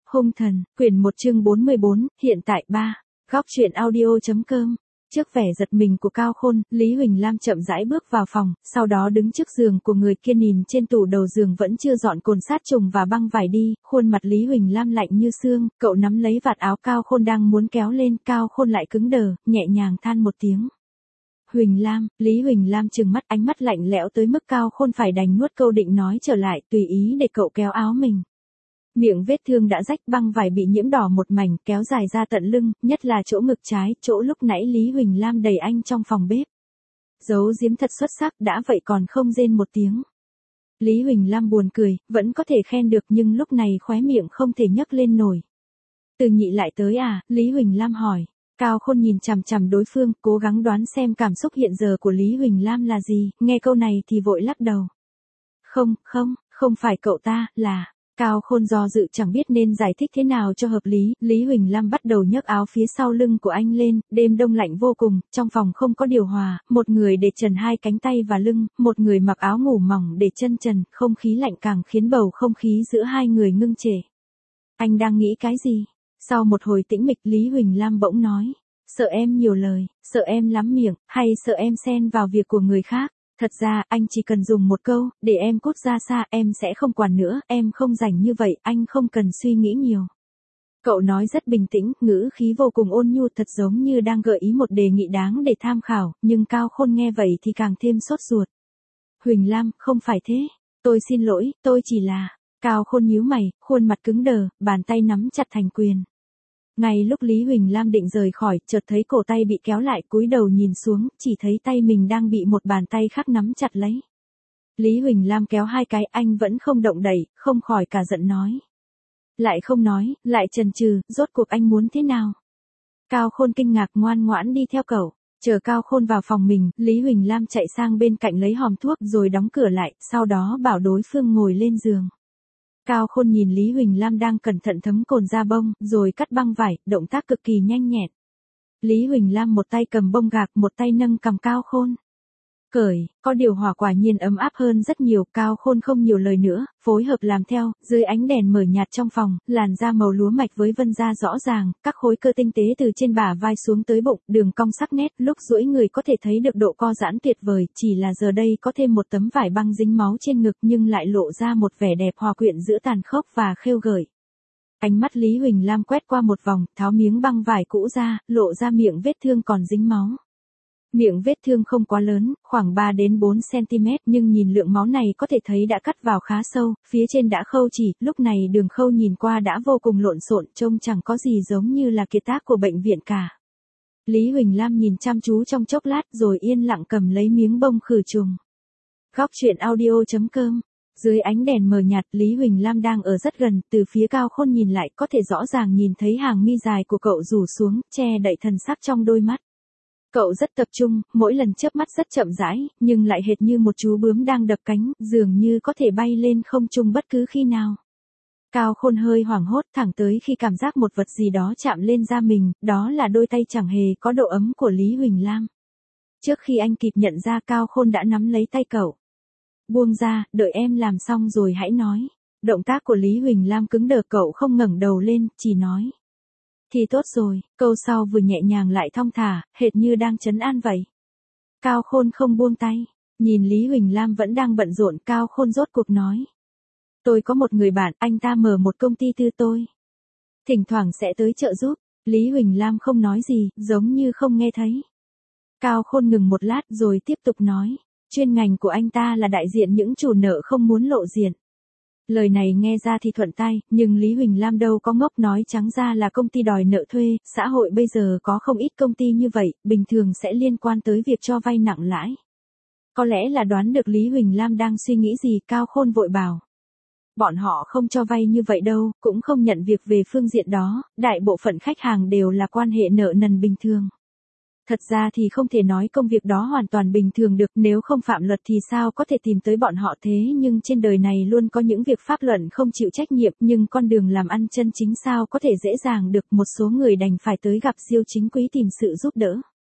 Hung thần, quyển 1 chương 44, hiện tại 3. Góc truyện audio.com. Trước vẻ giật mình của Cao Khôn, Lý Huỳnh Lam chậm rãi bước vào phòng, sau đó đứng trước giường của người kia nhìn trên tủ đầu giường vẫn chưa dọn cồn sát trùng và băng vải đi, khuôn mặt Lý Huỳnh Lam lạnh như xương, cậu nắm lấy vạt áo Cao Khôn đang muốn kéo lên, Cao Khôn lại cứng đờ, nhẹ nhàng than một tiếng. Huỳnh Lam, Lý Huỳnh Lam trừng mắt, ánh mắt lạnh lẽo tới mức Cao Khôn phải đành nuốt câu định nói trở lại, tùy ý để cậu kéo áo mình. Miệng vết thương đã rách, băng vải bị nhiễm đỏ một mảnh, kéo dài ra tận lưng, nhất là chỗ ngực trái, chỗ lúc nãy Lý Huỳnh Lam đẩy anh trong phòng bếp. Giấu giếm thật xuất sắc, đã vậy còn không rên một tiếng. Lý Huỳnh Lam buồn cười, vẫn có thể khen được nhưng lúc này khóe miệng không thể nhấc lên nổi. Từ Nhị lại tới à? Lý Huỳnh Lam hỏi. Cao Khôn nhìn chằm chằm đối phương, cố gắng đoán xem cảm xúc hiện giờ của Lý Huỳnh Lam là gì, nghe câu này thì vội lắc đầu. Không phải cậu ta, là... Cao Khôn do dự chẳng biết nên giải thích thế nào cho hợp lý, Lý Huỳnh Lam bắt đầu nhấc áo phía sau lưng của anh lên, đêm đông lạnh vô cùng, trong phòng không có điều hòa, một người để trần hai cánh tay và lưng, một người mặc áo ngủ mỏng để chân trần, không khí lạnh càng khiến bầu không khí giữa hai người ngưng trệ. Anh đang nghĩ cái gì? Sau một hồi tĩnh mịch Lý Huỳnh Lam bỗng nói, sợ em nhiều lời, sợ em lắm miệng, hay sợ em xen vào việc của người khác. Thật ra, anh chỉ cần dùng một câu, để em cút ra xa, em sẽ không quản nữa, em không rảnh như vậy, anh không cần suy nghĩ nhiều. Cậu nói rất bình tĩnh, ngữ khí vô cùng ôn nhu, thật giống như đang gợi ý một đề nghị đáng để tham khảo, nhưng Cao Khôn nghe vậy thì càng thêm sốt ruột. Huỳnh Lam, không phải thế. Tôi xin lỗi, tôi chỉ là... Cao Khôn nhíu mày, khuôn mặt cứng đờ, bàn tay nắm chặt thành quyền. Ngay lúc Lý Huỳnh Lam định rời khỏi, chợt thấy cổ tay bị kéo lại, cúi đầu nhìn xuống, chỉ thấy tay mình đang bị một bàn tay khác nắm chặt lấy. Lý Huỳnh Lam kéo hai cái, anh vẫn không động đậy, không khỏi cả giận nói. Lại không nói, lại chần chừ, rốt cuộc anh muốn thế nào? Cao Khôn kinh ngạc ngoan ngoãn đi theo cậu. Chờ Cao Khôn vào phòng mình, Lý Huỳnh Lam chạy sang bên cạnh lấy hòm thuốc rồi đóng cửa lại, sau đó bảo đối phương ngồi lên giường. Cao Khôn nhìn Lý Huỳnh Lam đang cẩn thận thấm cồn da bông, rồi cắt băng vải, động tác cực kỳ nhanh nhẹn. Lý Huỳnh Lam một tay cầm bông gạc, một tay nâng cằm Cao Khôn. Cởi, có điều hòa quả nhiên ấm áp hơn rất nhiều, Cao Khôn không nhiều lời nữa, phối hợp làm theo, dưới ánh đèn mờ nhạt trong phòng, làn da màu lúa mạch với vân da rõ ràng, các khối cơ tinh tế từ trên bả vai xuống tới bụng, đường cong sắc nét, lúc duỗi người có thể thấy được độ co giãn tuyệt vời, chỉ là giờ đây có thêm một tấm vải băng dính máu trên ngực nhưng lại lộ ra một vẻ đẹp hòa quyện giữa tàn khốc và khêu gợi. Ánh mắt Lý Huỳnh Lam quét qua một vòng, tháo miếng băng vải cũ ra, lộ ra miệng vết thương còn dính máu. Miệng vết thương không quá lớn, khoảng 3 đến 4 cm, nhưng nhìn lượng máu này có thể thấy đã cắt vào khá sâu, phía trên đã khâu chỉ, lúc này đường khâu nhìn qua đã vô cùng lộn xộn, trông chẳng có gì giống như là kiệt tác của bệnh viện cả. Lý Huỳnh Lam nhìn chăm chú trong chốc lát rồi yên lặng cầm lấy miếng bông khử trùng. Góc truyện audio.com. Dưới ánh đèn mờ nhạt, Lý Huỳnh Lam đang ở rất gần, từ phía Cao Khôn nhìn lại có thể rõ ràng nhìn thấy hàng mi dài của cậu rủ xuống, che đậy thần sắc trong đôi mắt. Cậu rất tập trung, mỗi lần chớp mắt rất chậm rãi, nhưng lại hệt như một chú bướm đang đập cánh, dường như có thể bay lên không trung bất cứ khi nào. Cao Khôn hơi hoảng hốt, thẳng tới khi cảm giác một vật gì đó chạm lên da mình, đó là đôi tay chẳng hề có độ ấm của Lý Huỳnh Lam. Trước khi anh kịp nhận ra, Cao Khôn đã nắm lấy tay cậu. Buông ra, đợi em làm xong rồi hãy nói. Động tác của Lý Huỳnh Lam cứng đờ, cậu không ngẩng đầu lên, chỉ nói. Thì tốt rồi, câu sau vừa nhẹ nhàng lại thong thả, hệt như đang trấn an vậy. Cao Khôn không buông tay, nhìn Lý Huỳnh Lam vẫn đang bận rộn, Cao Khôn rốt cuộc nói. Tôi có một người bạn, anh ta mở một công ty tư tôi. Thỉnh thoảng sẽ tới trợ giúp, Lý Huỳnh Lam không nói gì, giống như không nghe thấy. Cao Khôn ngừng một lát rồi tiếp tục nói, chuyên ngành của anh ta là đại diện những chủ nợ không muốn lộ diện. Lời này nghe ra thì thuận tai, nhưng Lý Huỳnh Lam đâu có ngốc, nói trắng ra là công ty đòi nợ thuê, xã hội bây giờ có không ít công ty như vậy, bình thường sẽ liên quan tới việc cho vay nặng lãi. Có lẽ là đoán được Lý Huỳnh Lam đang suy nghĩ gì, Cao Khôn vội bảo. Bọn họ không cho vay như vậy đâu, cũng không nhận việc về phương diện đó, đại bộ phận khách hàng đều là quan hệ nợ nần bình thường. Thật ra thì không thể nói công việc đó hoàn toàn bình thường được, nếu không phạm luật thì sao có thể tìm tới bọn họ thế, nhưng trên đời này luôn có những việc pháp luận không chịu trách nhiệm, nhưng con đường làm ăn chân chính sao có thể dễ dàng được, một số người đành phải tới gặp siêu chính quý tìm sự giúp đỡ.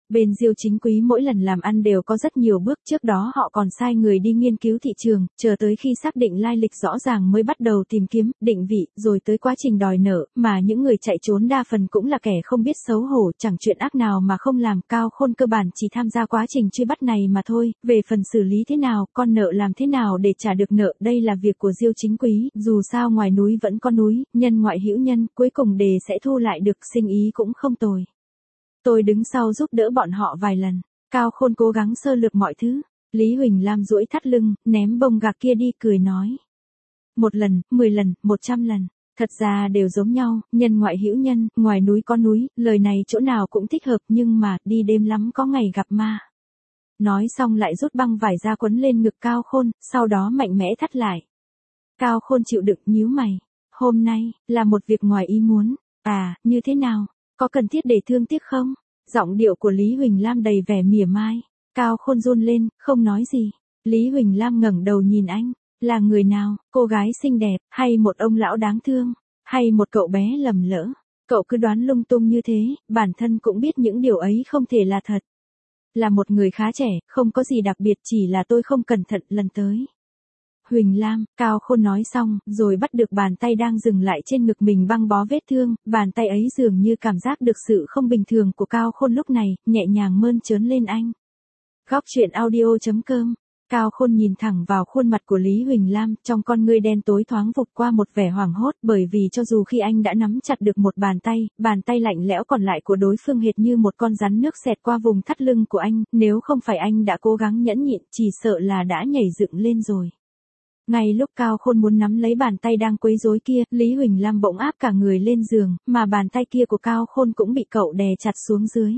Bên Diêu Chính Quý mỗi lần làm ăn đều có rất nhiều bước, trước đó họ còn sai người đi nghiên cứu thị trường, chờ tới khi xác định lai lịch rõ ràng mới bắt đầu tìm kiếm, định vị, rồi tới quá trình đòi nợ, mà những người chạy trốn đa phần cũng là kẻ không biết xấu hổ, chẳng chuyện ác nào mà không làm. Cao Khôn cơ bản chỉ tham gia quá trình truy bắt này mà thôi, về phần xử lý thế nào, con nợ làm thế nào để trả được nợ, đây là việc của Diêu Chính Quý, dù sao ngoài núi vẫn có núi, nhân ngoại hữu nhân, cuối cùng đề sẽ thu lại được, sinh ý cũng không tồi. Tôi đứng sau giúp đỡ bọn họ vài lần. Cao Khôn cố gắng sơ lược mọi thứ. Lý Huỳnh Lam duỗi thắt lưng, ném bông gạc kia đi, cười nói. 1 lần, 10 lần, 100 lần. Thật ra đều giống nhau, nhân ngoại hữu nhân, ngoài núi có núi, lời này chỗ nào cũng thích hợp, nhưng mà, đi đêm lắm có ngày gặp ma. Nói xong lại rút băng vải ra quấn lên ngực Cao Khôn, sau đó mạnh mẽ thắt lại. Cao Khôn chịu đựng, nhíu mày. Hôm nay, là một việc ngoài ý muốn. À, như thế nào? Có cần thiết để thương tiếc không? Giọng điệu của Lý Huỳnh Lam đầy vẻ mỉa mai. Cao Khôn run lên, không nói gì. Lý Huỳnh Lam ngẩng đầu nhìn anh. Là người nào, cô gái xinh đẹp, hay một ông lão đáng thương, hay một cậu bé lầm lỡ? Cậu cứ đoán lung tung như thế, bản thân cũng biết những điều ấy không thể là thật. Là một người khá trẻ, không có gì đặc biệt, chỉ là tôi không cẩn thận lần tới. Huỳnh Lam, Cao Khôn nói xong, rồi bắt được bàn tay đang dừng lại trên ngực mình băng bó vết thương, bàn tay ấy dường như cảm giác được sự không bình thường của Cao Khôn lúc này, nhẹ nhàng mơn trớn lên anh. Góc truyện audio.com. Cao Khôn nhìn thẳng vào khuôn mặt của Lý Huỳnh Lam, trong con ngươi đen tối thoáng vụt qua một vẻ hoảng hốt, bởi vì cho dù khi anh đã nắm chặt được một bàn tay lạnh lẽo còn lại của đối phương hệt như một con rắn nước xẹt qua vùng thắt lưng của anh, nếu không phải anh đã cố gắng nhẫn nhịn, chỉ sợ là đã nhảy dựng lên rồi. Ngay lúc Cao Khôn muốn nắm lấy bàn tay đang quấy rối kia, Lý Huỳnh Lam bỗng áp cả người lên giường, mà bàn tay kia của Cao Khôn cũng bị cậu đè chặt xuống dưới.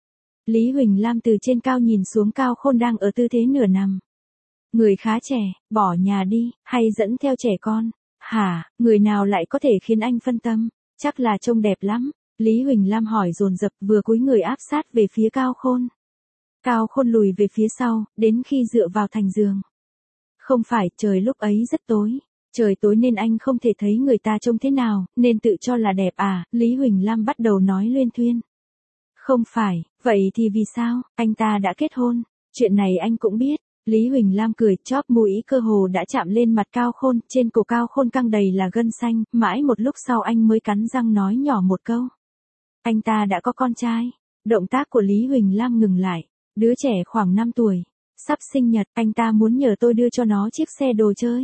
Lý Huỳnh Lam từ trên cao nhìn xuống Cao Khôn đang ở tư thế nửa nằm. Người khá trẻ, bỏ nhà đi, hay dẫn theo trẻ con? Hả, người nào lại có thể khiến anh phân tâm? Chắc là trông đẹp lắm. Lý Huỳnh Lam hỏi dồn dập, vừa cúi người áp sát về phía Cao Khôn. Cao Khôn lùi về phía sau, đến khi dựa vào thành giường. Không phải, trời lúc ấy rất tối. Trời tối nên anh không thể thấy người ta trông thế nào, nên tự cho là đẹp à? Lý Huỳnh Lam bắt đầu nói luyên thuyên. Không phải, vậy thì vì sao? Anh ta đã kết hôn. Chuyện này anh cũng biết. Lý Huỳnh Lam cười, chóp mũi cơ hồ đã chạm lên mặt Cao Khôn, trên cổ Cao Khôn căng đầy là gân xanh, mãi một lúc sau anh mới cắn răng nói nhỏ một câu. Anh ta đã có con trai. Động tác của Lý Huỳnh Lam ngừng lại. Đứa trẻ khoảng 5 tuổi. Sắp sinh nhật, anh ta muốn nhờ tôi đưa cho nó chiếc xe đồ chơi.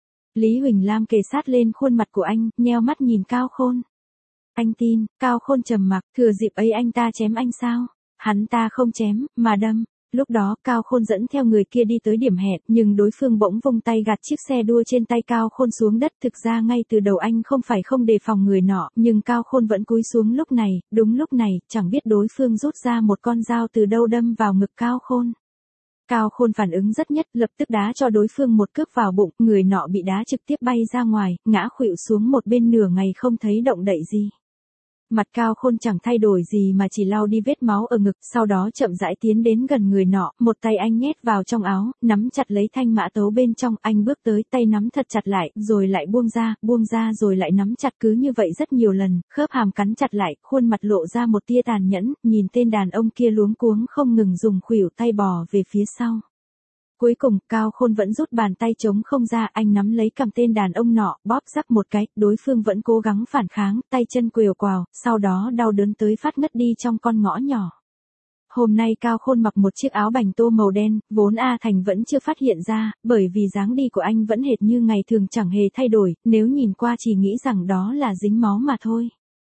Lý Huỳnh Lam kề sát lên khuôn mặt của anh, nheo mắt nhìn Cao Khôn. Anh tin? Cao Khôn trầm mặc, thừa dịp ấy anh ta chém anh sao? Hắn ta không chém, mà đâm. Lúc đó, Cao Khôn dẫn theo người kia đi tới điểm hẹn, nhưng đối phương bỗng vung tay gạt chiếc xe đua trên tay Cao Khôn xuống đất. Thực ra ngay từ đầu anh không phải không đề phòng người nọ, nhưng Cao Khôn vẫn cúi xuống lúc này, đúng lúc này, chẳng biết đối phương rút ra một con dao từ đâu đâm vào ngực Cao Khôn. Cao Khôn phản ứng rất nhất, lập tức đá cho đối phương một cước vào bụng, người nọ bị đá trực tiếp bay ra ngoài, ngã khuỵu xuống một bên, nửa ngày không thấy động đậy gì. Mặt Cao Khôn chẳng thay đổi gì mà chỉ lau đi vết máu ở ngực, sau đó chậm rãi tiến đến gần người nọ, một tay anh nhét vào trong áo, nắm chặt lấy thanh mã tấu bên trong, anh bước tới, tay nắm thật chặt lại, rồi lại buông ra rồi lại nắm chặt, cứ như vậy rất nhiều lần, khớp hàm cắn chặt lại, khuôn mặt lộ ra một tia tàn nhẫn, nhìn tên đàn ông kia luống cuống không ngừng dùng khuỷu tay bò về phía sau. Cuối cùng, Cao Khôn vẫn rút bàn tay trống không ra, anh nắm lấy cằm tên đàn ông nọ, bóp rắc một cái, đối phương vẫn cố gắng phản kháng, tay chân quều quào, sau đó đau đớn tới phát ngất đi trong con ngõ nhỏ. Hôm nay Cao Khôn mặc một chiếc áo bành tô màu đen, vốn A Thành vẫn chưa phát hiện ra, bởi vì dáng đi của anh vẫn hệt như ngày thường chẳng hề thay đổi, nếu nhìn qua chỉ nghĩ rằng đó là dính máu mà thôi.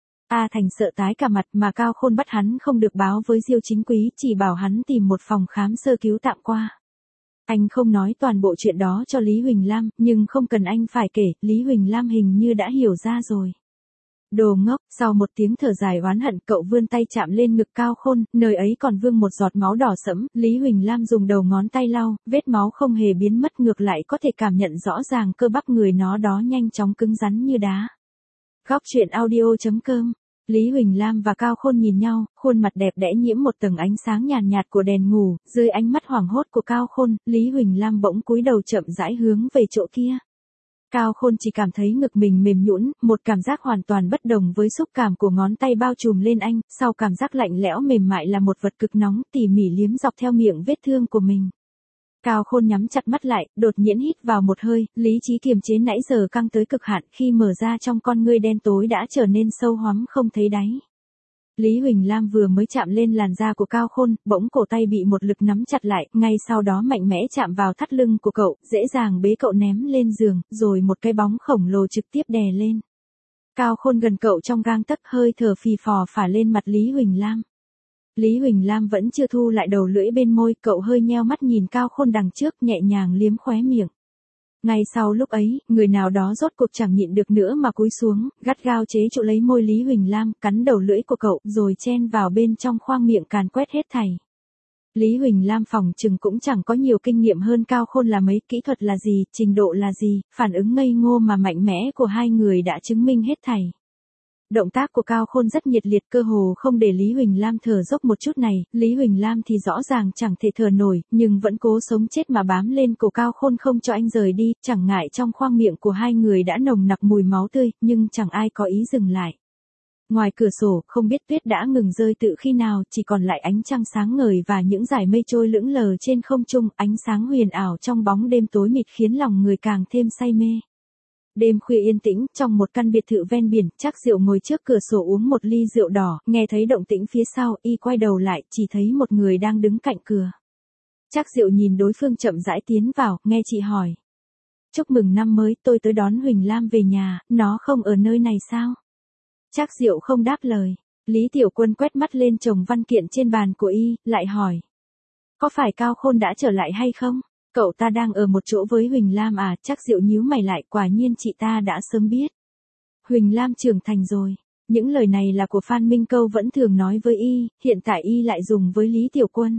A Thành sợ tái cả mặt, mà Cao Khôn bắt hắn không được báo với Diêu Chính Quý, chỉ bảo hắn tìm một phòng khám sơ cứu tạm qua. Anh không nói toàn bộ chuyện đó cho Lý Huỳnh Lam, nhưng không cần anh phải kể, Lý Huỳnh Lam hình như đã hiểu ra rồi. Đồ ngốc, sau một tiếng thở dài oán hận, cậu vươn tay chạm lên ngực Cao Khôn, nơi ấy còn vương một giọt máu đỏ sẫm, Lý Huỳnh Lam dùng đầu ngón tay lau, vết máu không hề biến mất, ngược lại có thể cảm nhận rõ ràng cơ bắp người nó đó nhanh chóng cứng rắn như đá. Góc truyện audio.com. Lý Huỳnh Lam và Cao Khôn nhìn nhau, khuôn mặt đẹp đẽ nhiễm một tầng ánh sáng nhàn nhạt của đèn ngủ, dưới ánh mắt hoảng hốt của Cao Khôn, Lý Huỳnh Lam bỗng cúi đầu chậm rãi hướng về chỗ kia. Cao Khôn chỉ cảm thấy ngực mình mềm nhũn, một cảm giác hoàn toàn bất đồng với xúc cảm của ngón tay bao trùm lên anh, sau cảm giác lạnh lẽo mềm mại là một vật cực nóng tỉ mỉ liếm dọc theo miệng vết thương của mình. Cao Khôn nhắm chặt mắt lại, đột nhiên hít vào một hơi, lý trí kiềm chế nãy giờ căng tới cực hạn khi mở ra trong con ngươi đen tối đã trở nên sâu hoắm không thấy đáy. Lý Huỳnh Lam vừa mới chạm lên làn da của Cao Khôn, bỗng cổ tay bị một lực nắm chặt lại, ngay sau đó mạnh mẽ chạm vào thắt lưng của cậu, dễ dàng bế cậu ném lên giường, rồi một cái bóng khổng lồ trực tiếp đè lên. Cao Khôn gần cậu trong gang tấc, hơi thở phì phò phả lên mặt Lý Huỳnh Lam. Lý Huỳnh Lam vẫn chưa thu lại đầu lưỡi bên môi, cậu hơi nheo mắt nhìn Cao Khôn đằng trước, nhẹ nhàng liếm khóe miệng. Ngay sau lúc ấy, người nào đó rốt cuộc chẳng nhịn được nữa mà cúi xuống, gắt gao chế trụ lấy môi Lý Huỳnh Lam, cắn đầu lưỡi của cậu, rồi chen vào bên trong khoang miệng càn quét hết thảy. Lý Huỳnh Lam phỏng chừng cũng chẳng có nhiều kinh nghiệm hơn Cao Khôn là mấy, kỹ thuật là gì, trình độ là gì, phản ứng ngây ngô mà mạnh mẽ của hai người đã chứng minh hết thảy. Động tác của Cao Khôn rất nhiệt liệt, cơ hồ không để Lý Huỳnh Lam thở dốc một chút này, Lý Huỳnh Lam thì rõ ràng chẳng thể thở nổi, nhưng vẫn cố sống chết mà bám lên cổ Cao Khôn không cho anh rời đi, chẳng ngại trong khoang miệng của hai người đã nồng nặc mùi máu tươi, nhưng chẳng ai có ý dừng lại. Ngoài cửa sổ, không biết tuyết đã ngừng rơi từ khi nào, chỉ còn lại ánh trăng sáng ngời và những dải mây trôi lững lờ trên không trung, ánh sáng huyền ảo trong bóng đêm tối mịt khiến lòng người càng thêm say mê. Đêm khuya yên tĩnh, trong một căn biệt thự ven biển, Trác Diệu ngồi trước cửa sổ uống một ly rượu đỏ, nghe thấy động tĩnh phía sau, y quay đầu lại, chỉ thấy một người đang đứng cạnh cửa. Trác Diệu nhìn đối phương chậm rãi tiến vào, nghe chị hỏi. Chúc mừng năm mới, tôi tới đón Huỳnh Lam về nhà, nó không ở nơi này sao? Trác Diệu không đáp lời. Lý Tiểu Quân quét mắt lên chồng văn kiện trên bàn của y, lại hỏi. Có phải Cao Khôn đã trở lại hay không? Cậu ta đang ở một chỗ với Huỳnh Lam à? Trác Diệu nhíu mày lại, quả nhiên chị ta đã sớm biết. Huỳnh Lam trưởng thành rồi. Những lời này là của Phan Minh Câu vẫn thường nói với y, hiện tại y lại dùng với Lý Tiểu Quân.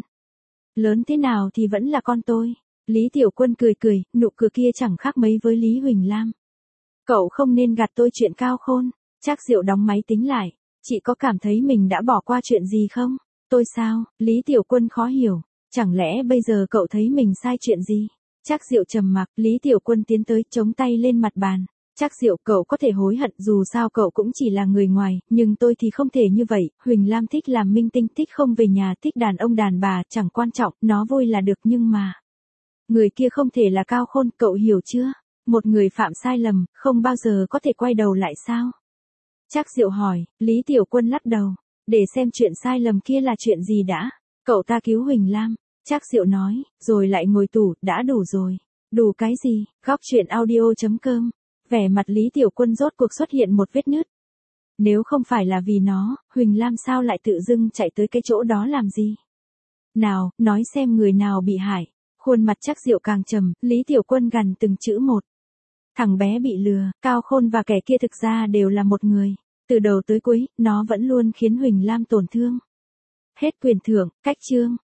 Lớn thế nào thì vẫn là con tôi. Lý Tiểu Quân cười cười, nụ cười kia chẳng khác mấy với Lý Huỳnh Lam. Cậu không nên gạt tôi chuyện Cao Khôn. Trác Diệu đóng máy tính lại. Chị có cảm thấy mình đã bỏ qua chuyện gì không? Tôi sao? Lý Tiểu Quân khó hiểu. Chẳng lẽ bây giờ cậu thấy mình sai chuyện gì? Trác Diệu trầm mặc, Lý Tiểu Quân tiến tới, chống tay lên mặt bàn. Trác Diệu, cậu có thể hối hận, dù sao cậu cũng chỉ là người ngoài, nhưng tôi thì không thể như vậy. Huỳnh Lam thích làm minh tinh, thích không về nhà, thích đàn ông đàn bà, chẳng quan trọng, nó vui là được, nhưng mà người kia không thể là Cao Khôn, cậu hiểu chưa? Một người phạm sai lầm, không bao giờ có thể quay đầu lại sao? Trác Diệu hỏi. Lý Tiểu Quân lắc đầu. Để xem chuyện sai lầm kia là chuyện gì đã. Cậu ta cứu Huỳnh Lam. Trác Diệu nói, rồi lại ngồi tủ, đã đủ rồi. Đủ cái gì? Góc truyện audio.com. Vẻ mặt Lý Tiểu Quân rốt cuộc xuất hiện một vết nứt. Nếu không phải là vì nó, Huỳnh Lam sao lại tự dưng chạy tới cái chỗ đó làm gì? Nào, nói xem người nào bị hại. Khuôn mặt Trác Diệu càng trầm, Lý Tiểu Quân gằn từng chữ một. Thằng bé bị lừa, Cao Khôn và kẻ kia thực ra đều là một người. Từ đầu tới cuối, nó vẫn luôn khiến Huỳnh Lam tổn thương. Hết quyền thưởng, cách chương.